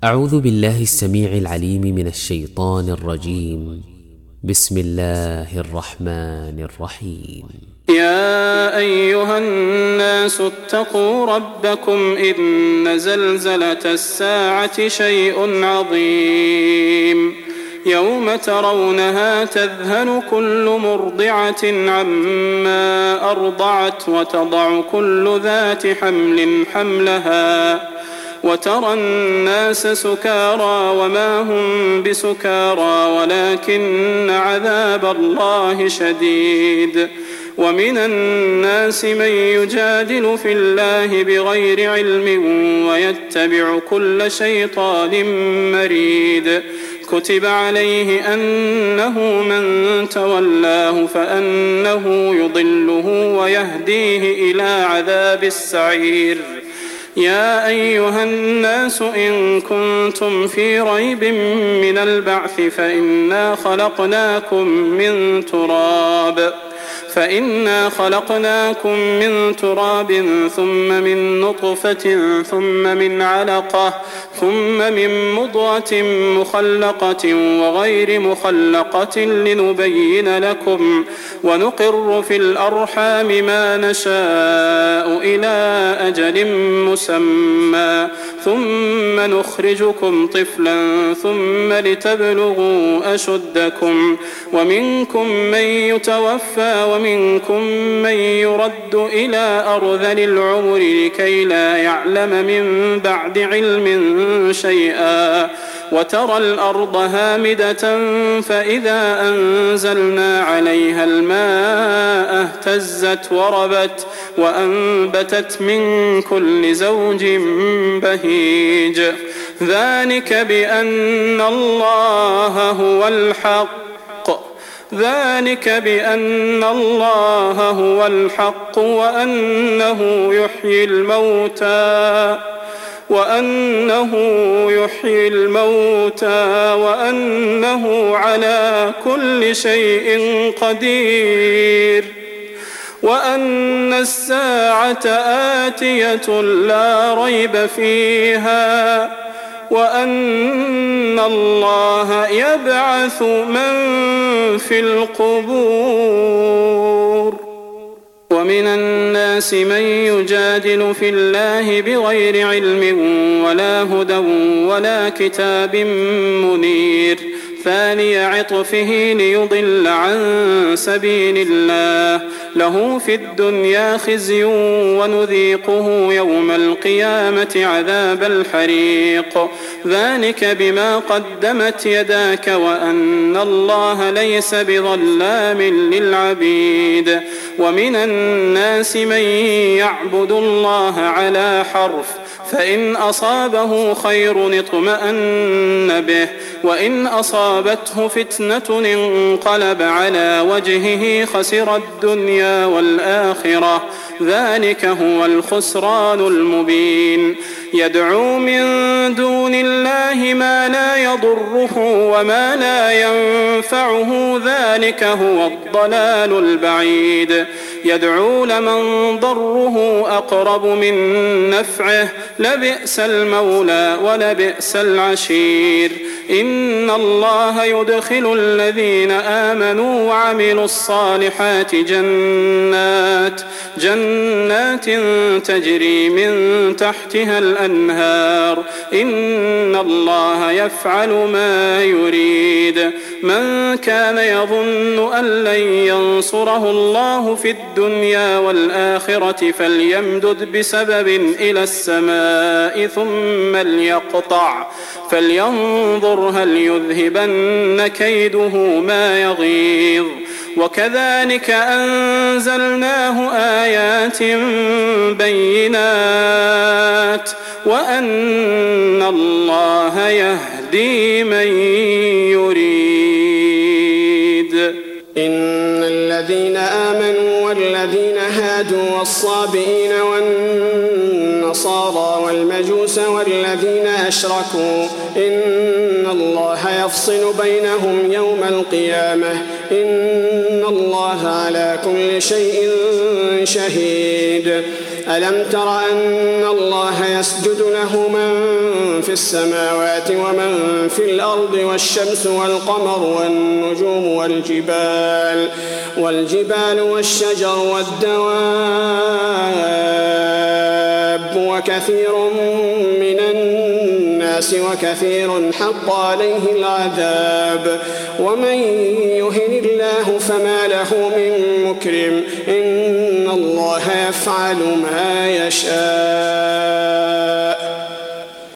أعوذ بالله السميع العليم من الشيطان الرجيم. بسم الله الرحمن الرحيم. يا أيها الناس اتقوا ربكم إن زلزلة الساعة شيء عظيم يوم ترونها تذهل كل مرضعة عما أرضعت وتضع كل ذات حمل حملها وترى الناس سكارى وما هم بسكارى ولكن عذاب الله شديد. ومن الناس من يجادل في الله بغير علم ويتبع كل شيطان مريد. كتب عليه أنه من تولاه فأنه يضله ويهديه إلى عذاب السعير. يا أيها الناس إن كنتم في ريب من البعث فإنا خلقناكم من تراب ثم من نطفة ثم من علقة ثم من مضغة مخلقة وغير مخلقة لنبين لكم ونقر في الأرحام ما نشاء إلى أجل مسمى ثم نخرجكم طفلا ثم لتبلغوا أشدكم ومنكم من يتوفى ومنكم من يرد إلى أرذل العمر لكي لا يعلم من بعد علم شيئا. وترى الأرض هامدة فإذا أنزلنا عليها الماء اهتزت وربت وأنبتت من كل زوج بهيج. ذلك بأن الله هو الحق وأنه يحيي الموتى وأنه على كل شيء قدير وأن الساعة آتية لا ريب فيها وأن الله يبعث من في القبور. ومن الناس من يجادل في الله بغير علم ولا هدى ولا كتاب منير ثاني عطفه ليضل عن سبيل الله. له في الدنيا خزي ونذيقه يوم القيامة عذاب الحريق. ذلك بما قدمت يداك وأن الله ليس بظلام للعبيد. ومن الناس من يعبد الله على حرف فإن أصابه خير اطمأن به وإن أصابته فتنة انقلب على وجهه خسر الدنيا والآخرة. ذلك هو الخسران المبين. يدعو من دون الله ما لا يضره وما لا ينفعه ذلك هو الضلال البعيد. يدعو لمن ضره أقرب من نفعه لبئس المولى ولبئس العشير. إن الله يدخل الذين آمنوا وعملوا الصالحات جنات تجري من تحتها الأنهار. إن الله يفعل ما يريد. من كان يظن أن لن ينصره الله في الدنيا والآخرة فليمدد بسبب إلى السماء ثم ليقطع فلينظر هل يذهبن كيده ما يغيظ. وكذلك أنزلناه آيات بينات وأن الله يهدي من يريد. إن الذين آمنوا والذين هادوا والصابئين والنصارى والمجوس والذين أشركوا إن الله يفصل بينهم يوم القيامة إن الله على كل شيء شهيد. ألم تر أن الله يسجد له من في السماوات ومن في الأرض والشمس والقمر والنجوم والجبال والشجر والدواب وكثير من الناس وكثير حق عليه العذاب ومن يهن الله فما له من مكرم إن الله يفعل ما يشاء